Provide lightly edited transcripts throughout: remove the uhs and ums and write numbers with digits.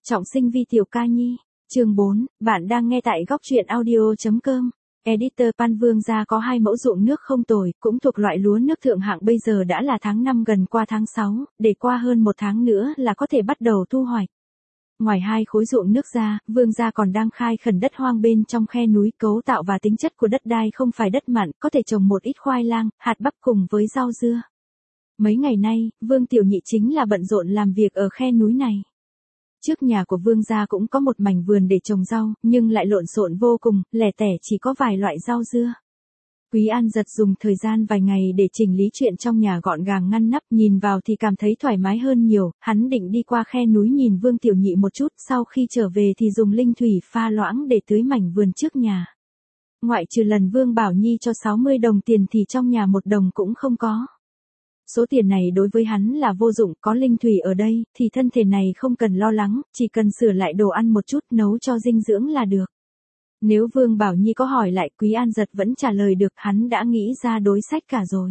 Trọng sinh vi tiểu ca nhi. Chương 4, bạn đang nghe tại góc truyện audio.com. Editor Pan Vương gia có 2 mẫu ruộng nước không tồi, cũng thuộc loại lúa nước thượng hạng, bây giờ đã là tháng 5 gần qua tháng 6, để qua hơn 1 tháng nữa là có thể bắt đầu thu hoạch. Ngoài 2 khối ruộng nước ra, Vương gia còn đang khai khẩn đất hoang bên trong khe núi, cấu tạo và tính chất của đất đai không phải đất mặn, có thể trồng một ít khoai lang, hạt bắp cùng với rau dưa. Mấy ngày nay, Vương Tiểu Nhị chính là bận rộn làm việc ở khe núi này. Trước nhà của Vương gia cũng có một mảnh vườn để trồng rau, nhưng lại lộn xộn vô cùng, lẻ tẻ chỉ có vài loại rau dưa. Quý An Giật dùng thời gian vài ngày để chỉnh lý chuyện trong nhà gọn gàng ngăn nắp, nhìn vào thì cảm thấy thoải mái hơn nhiều. Hắn định đi qua khe núi nhìn Vương Tiểu Nhị một chút, sau khi trở về thì dùng linh thủy pha loãng để tưới mảnh vườn trước nhà. Ngoại trừ lần Vương Bảo Nhi cho 60 đồng tiền thì trong nhà 1 đồng cũng không có. Số tiền này đối với hắn là vô dụng, có linh thủy ở đây, thì thân thể này không cần lo lắng, chỉ cần sửa lại đồ ăn một chút, nấu cho dinh dưỡng là được. Nếu Vương Bảo Nhi có hỏi lại, Quý An Giật vẫn trả lời được, hắn đã nghĩ ra đối sách cả rồi.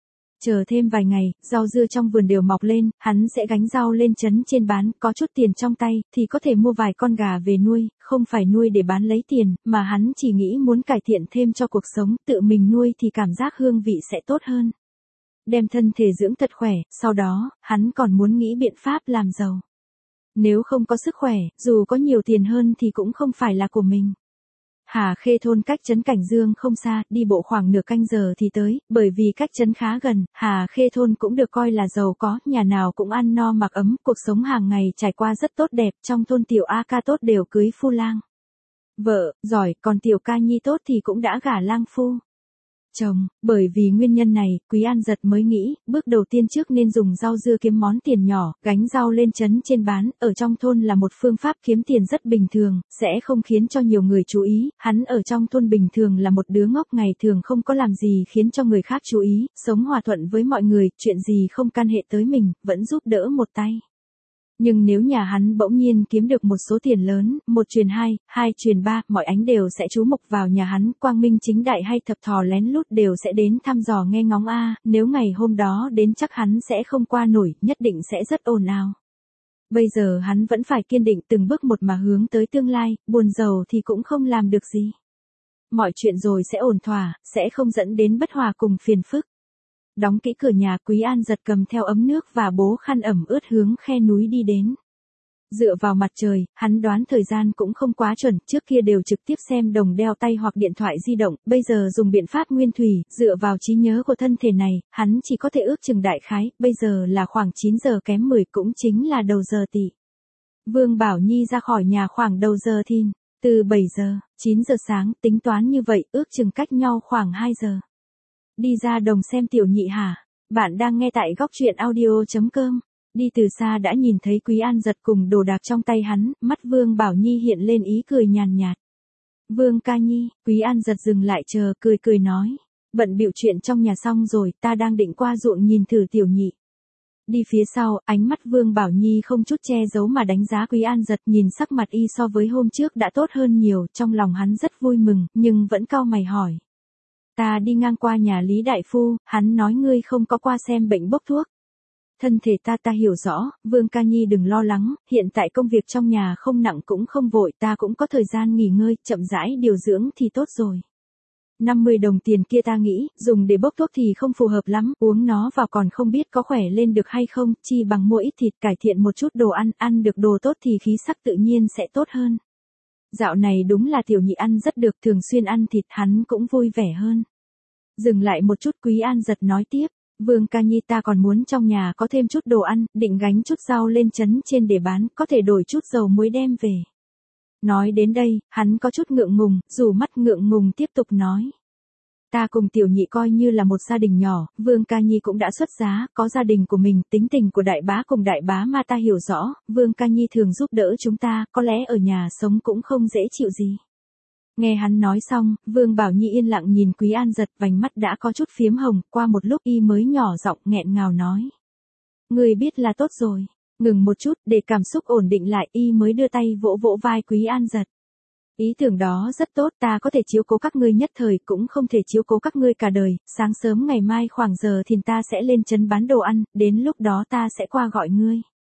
Chờ thêm vài ngày, rau dưa trong vườn đều mọc lên, hắn sẽ gánh rau lên trấn trên bán, có chút tiền trong tay, thì có thể mua vài con gà về nuôi, không phải nuôi để bán lấy tiền, mà hắn chỉ nghĩ muốn cải thiện thêm cho cuộc sống, tự mình nuôi thì cảm giác hương vị sẽ tốt hơn. Đem thân thể dưỡng thật khỏe, sau đó, hắn còn muốn nghĩ biện pháp làm giàu. Nếu không có sức khỏe, dù có nhiều tiền hơn thì cũng không phải là của mình. Hà Khê thôn cách trấn Cảnh Dương không xa, đi bộ khoảng nửa canh giờ thì tới, bởi vì cách trấn khá gần, Hà Khê thôn cũng được coi là giàu có, nhà nào cũng ăn no mặc ấm, cuộc sống hàng ngày trải qua rất tốt đẹp, trong thôn tiểu A ca tốt đều cưới phu lang. Vợ, giỏi, còn tiểu ca nhi tốt thì cũng đã gả lang phu. Chồng, bởi vì nguyên nhân này, Quý An Giật mới nghĩ, bước đầu tiên trước nên dùng rau dưa kiếm món tiền nhỏ, gánh rau lên trấn trên bán, ở trong thôn là một phương pháp kiếm tiền rất bình thường, sẽ không khiến cho nhiều người chú ý, hắn ở trong thôn bình thường là một đứa ngốc, ngày thường không có làm gì khiến cho người khác chú ý, sống hòa thuận với mọi người, chuyện gì không can hệ tới mình, vẫn giúp đỡ một tay. Nhưng nếu nhà hắn bỗng nhiên kiếm được một số tiền lớn, 1 truyền 2, 2 truyền 3, mọi ánh đều sẽ chú mục vào nhà hắn, quang minh chính đại hay thập thò lén lút đều sẽ đến thăm dò nghe ngóng nếu ngày hôm đó đến chắc hắn sẽ không qua nổi, nhất định sẽ rất ồn ào. Bây giờ hắn vẫn phải kiên định từng bước một mà hướng tới tương lai, buồn giàu thì cũng không làm được gì. Mọi chuyện rồi sẽ ổn thỏa, sẽ không dẫn đến bất hòa cùng phiền phức. Đóng kỹ cửa nhà, Quý An Giật cầm theo ấm nước và bố khăn ẩm ướt hướng khe núi đi đến. Dựa vào mặt trời, hắn đoán thời gian cũng không quá chuẩn, trước kia đều trực tiếp xem đồng đeo tay hoặc điện thoại di động, bây giờ dùng biện pháp nguyên thủy, dựa vào trí nhớ của thân thể này, hắn chỉ có thể ước chừng đại khái, bây giờ là khoảng 9 giờ kém 10, cũng chính là đầu giờ tỵ. Vương Bảo Nhi ra khỏi nhà khoảng đầu giờ thìn, từ 7 giờ, 9 giờ sáng, tính toán như vậy, ước chừng cách nhau khoảng 2 giờ. Đi ra đồng xem Tiểu Nhị hả? Bạn đang nghe tại góc truyện audio.com. Đi từ xa đã nhìn thấy Quý An Giật cùng đồ đạc trong tay hắn, mắt Vương Bảo Nhi hiện lên ý cười nhàn nhạt. Vương ca nhi, Quý An Giật dừng lại chờ, cười nói. Bận bịu chuyện trong nhà xong rồi, ta đang định qua ruộng nhìn thử Tiểu Nhị. Đi phía sau, ánh mắt Vương Bảo Nhi không chút che giấu mà đánh giá Quý An Giật, nhìn sắc mặt y so với hôm trước đã tốt hơn nhiều, trong lòng hắn rất vui mừng, nhưng vẫn cau mày hỏi. Ta đi ngang qua nhà Lý Đại Phu, hắn nói ngươi không có qua xem bệnh bốc thuốc. Thân thể ta hiểu rõ, Vương ca nhi đừng lo lắng, hiện tại công việc trong nhà không nặng cũng không vội, ta cũng có thời gian nghỉ ngơi, chậm rãi điều dưỡng thì tốt rồi. 50 đồng tiền kia ta nghĩ, dùng để bốc thuốc thì không phù hợp lắm, uống nó vào còn không biết có khỏe lên được hay không, chi bằng mua ít thịt, cải thiện một chút đồ ăn, ăn được đồ tốt thì khí sắc tự nhiên sẽ tốt hơn. Dạo này đúng là Tiểu Nhị ăn rất được, thường xuyên ăn thịt, hắn cũng vui vẻ hơn. Dừng lại một chút, Quý An Giật nói tiếp, Vương ca nhi ta còn muốn trong nhà có thêm chút đồ ăn, định gánh chút rau lên trấn trên để bán, có thể đổi chút dầu muối đem về. Nói đến đây, hắn có chút ngượng ngùng, dù mắt ngượng ngùng tiếp tục nói. Ta cùng Tiểu Nhị coi như là một gia đình nhỏ, Vương ca nhi cũng đã xuất giá, có gia đình của mình, tính tình của đại bá cùng đại bá mà ta hiểu rõ, Vương ca nhi thường giúp đỡ chúng ta, có lẽ ở nhà sống cũng không dễ chịu gì. Nghe hắn nói xong, Vương Bảo Nhi yên lặng nhìn Quý An Giật, vành mắt đã có chút phiếm hồng, qua một lúc y mới nhỏ giọng nghẹn ngào nói. Người biết là tốt rồi. Ngừng một chút, để cảm xúc ổn định lại, y mới đưa tay vỗ vỗ vai Quý An Giật. Ý tưởng đó rất tốt, ta có thể chiếu cố các ngươi nhất thời, cũng không thể chiếu cố các ngươi cả đời, sáng sớm ngày mai khoảng giờ thì ta sẽ lên trấn bán đồ ăn, đến lúc đó ta sẽ qua gọi ngươi.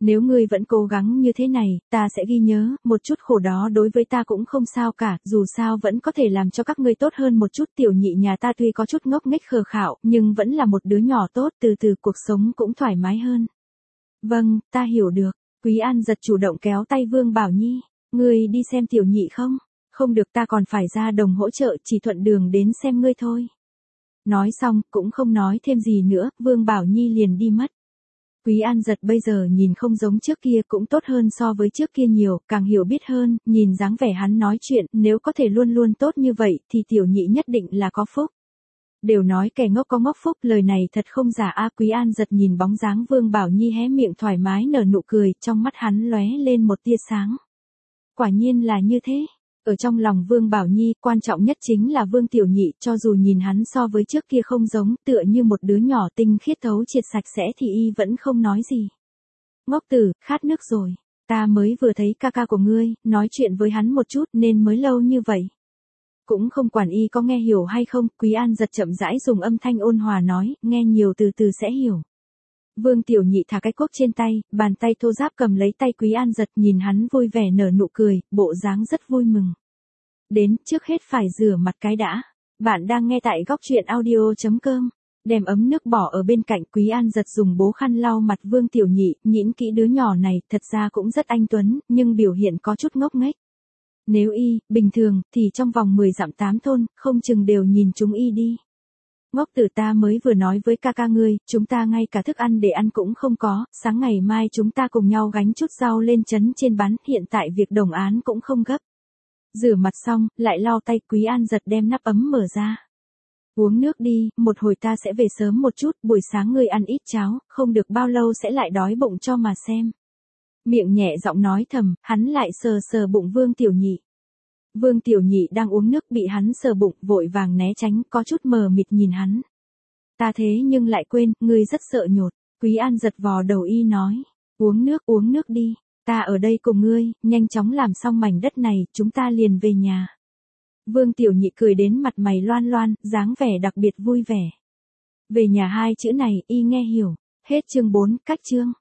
Nếu ngươi vẫn cố gắng như thế này, ta sẽ ghi nhớ, một chút khổ đó đối với ta cũng không sao cả, dù sao vẫn có thể làm cho các ngươi tốt hơn một chút. Tiểu nhị nhà ta tuy có chút ngốc nghếch khờ khạo, nhưng vẫn là một đứa nhỏ tốt, từ từ cuộc sống cũng thoải mái hơn. Vâng, ta hiểu được. Quý An giật chủ động kéo tay Vương Bảo Nhi. Ngươi đi xem tiểu nhị không? Không được, ta còn phải ra đồng hỗ trợ, chỉ thuận đường đến xem ngươi thôi. Nói xong, cũng không nói thêm gì nữa, Vương Bảo Nhi liền đi mất. Quý An giật bây giờ nhìn không giống trước kia, cũng tốt hơn so với trước kia nhiều, càng hiểu biết hơn, nhìn dáng vẻ hắn nói chuyện, nếu có thể luôn luôn tốt như vậy, thì tiểu nhị nhất định là có phúc. Đều nói kẻ ngốc có ngốc phúc, lời này thật không giả a. Quý An giật nhìn bóng dáng Vương Bảo Nhi hé miệng thoải mái nở nụ cười, trong mắt hắn lóe lên một tia sáng. Quả nhiên là như thế. Ở trong lòng Vương Bảo Nhi, quan trọng nhất chính là Vương Tiểu Nhị, cho dù nhìn hắn so với trước kia không giống, tựa như một đứa nhỏ tinh khiết thấu triệt sạch sẽ thì y vẫn không nói gì. Ngốc tử, khát nước rồi. Ta mới vừa thấy ca ca của ngươi, nói chuyện với hắn một chút nên mới lâu như vậy. Cũng không quản y có nghe hiểu hay không, Quý An giật chậm rãi dùng âm thanh ôn hòa nói, nghe nhiều từ từ sẽ hiểu. Vương Tiểu Nhị thả cái cuốc trên tay, bàn tay thô ráp cầm lấy tay Quý An giật, nhìn hắn vui vẻ nở nụ cười, bộ dáng rất vui mừng. Đến, trước hết phải rửa mặt cái đã. Bạn đang nghe tại góc truyện audio.com. Đem ấm nước bỏ ở bên cạnh, Quý An giật dùng bố khăn lau mặt Vương Tiểu Nhị, nhịn kỹ đứa nhỏ này, thật ra cũng rất anh tuấn, nhưng biểu hiện có chút ngốc nghếch. Nếu y, bình thường, thì trong vòng 10 dặm 8 thôn, không chừng đều nhìn chúng y đi. Ngốc tử, ta mới vừa nói với ca ca ngươi, chúng ta ngay cả thức ăn để ăn cũng không có, sáng ngày mai chúng ta cùng nhau gánh chút rau lên trấn trên bán, hiện tại việc đồng án cũng không gấp. Rửa mặt xong, lại lau tay, Quý An giật đem nắp ấm mở ra. Uống nước đi, một hồi ta sẽ về sớm một chút, buổi sáng ngươi ăn ít cháo, không được bao lâu sẽ lại đói bụng cho mà xem. Miệng nhẹ giọng nói thầm, hắn lại sờ sờ bụng Vương Tiểu Nhị. Vương Tiểu Nhị đang uống nước bị hắn sờ bụng, vội vàng né tránh, có chút mờ mịt nhìn hắn. Ta thế nhưng lại quên, ngươi rất sợ nhột. Quý An giật vò đầu y nói. Uống nước đi. Ta ở đây cùng ngươi, nhanh chóng làm xong mảnh đất này, chúng ta liền về nhà. Vương Tiểu Nhị cười đến mặt mày loan loan, dáng vẻ đặc biệt vui vẻ. Về nhà hai chữ này, y nghe hiểu. Hết chương 4, cách chương.